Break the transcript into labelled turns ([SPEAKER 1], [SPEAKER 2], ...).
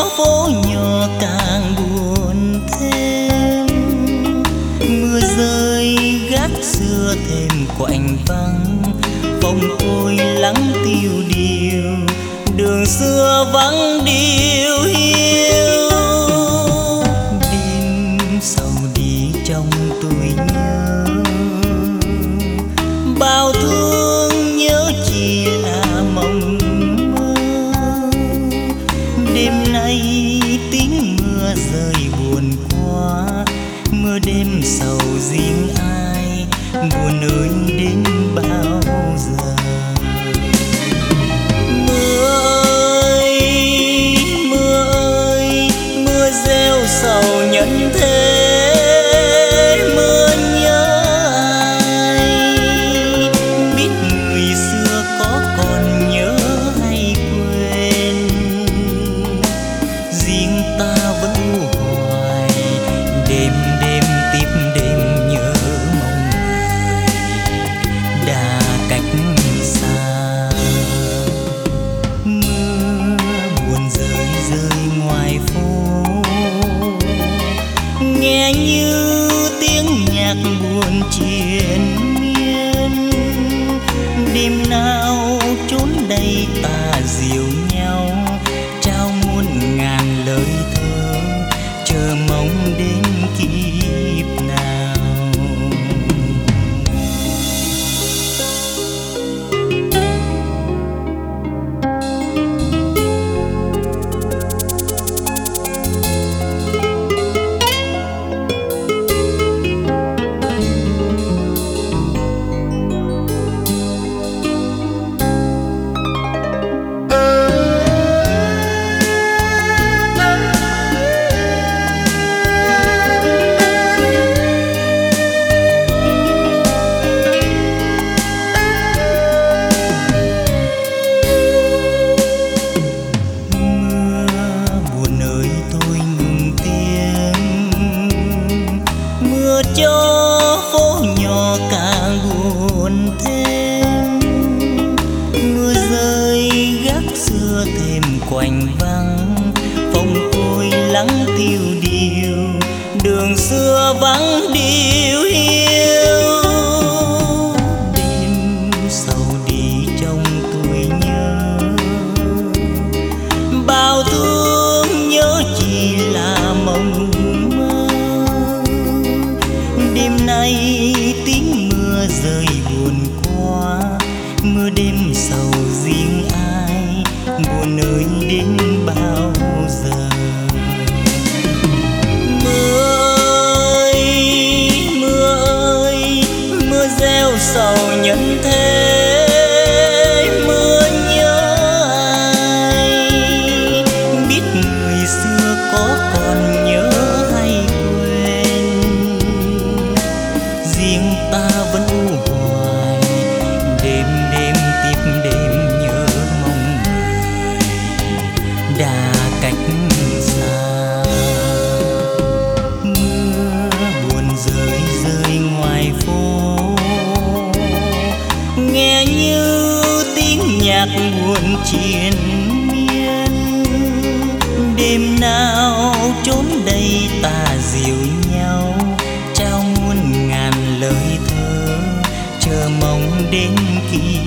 [SPEAKER 1] phố nhỏ càng buồn thêm. Mưa rơi gác xưa thêm quạnh vắng, phòng tôi lắng tiêu điều, đường xưa vắng điêu hiu. Đêm sầu đi trong tôi nhớ, bao thương nhớ chỉ là mộng mơ. Đêm nay tiếng mưa rơi buồn quá, mưa đêm sầu riêng ai, buồn ơi đến bao giờ. Mưa reo sầu nhân thế, mưa nhớ ai, biết người xưa có còn nhớ hay quên. Riêng ta vẫn hoài, đêm đêm tiếp đêm nhớ mong người đã cách xa. Mưa buồn rơi rơi ngoài phố, nghe như tiếng nhạc buồn triền miên. Đêm nào chốn đây ta dìu nhau, trao muôn ngàn lời thơ, chờ mong đến kiếp nào. Cho phố nhỏ càng buồn thêm. Mưa rơi gác xưa thêm quạnh vắng, phòng tôi lắng tiêu điều, đường xưa vắng điêu hiu. Đêm sầu đi trong tôi nhớ, bao thương nhớ chỉ là mộng mơ. Đêm nay tiếng mưa rơi buồn quá, mưa đêm sầu riêng ai, buồn ơi đến bao giờ. Mưa reo sầu nhân thế, mưa nhớ ai, biết người xưa có còn nhớ hay quên. Riêng ta vẫn hoài, đêm đêm tiếp đêm nhớ mong người đã cách xa. Mưa buồn rơi rơi ngoài phố, nghe như tiếng nhạc buồn triền miên. Đêm nào chốn đây ta dìu nhau, trao muôn ngàn lời thơ, chờ mong đến kiếp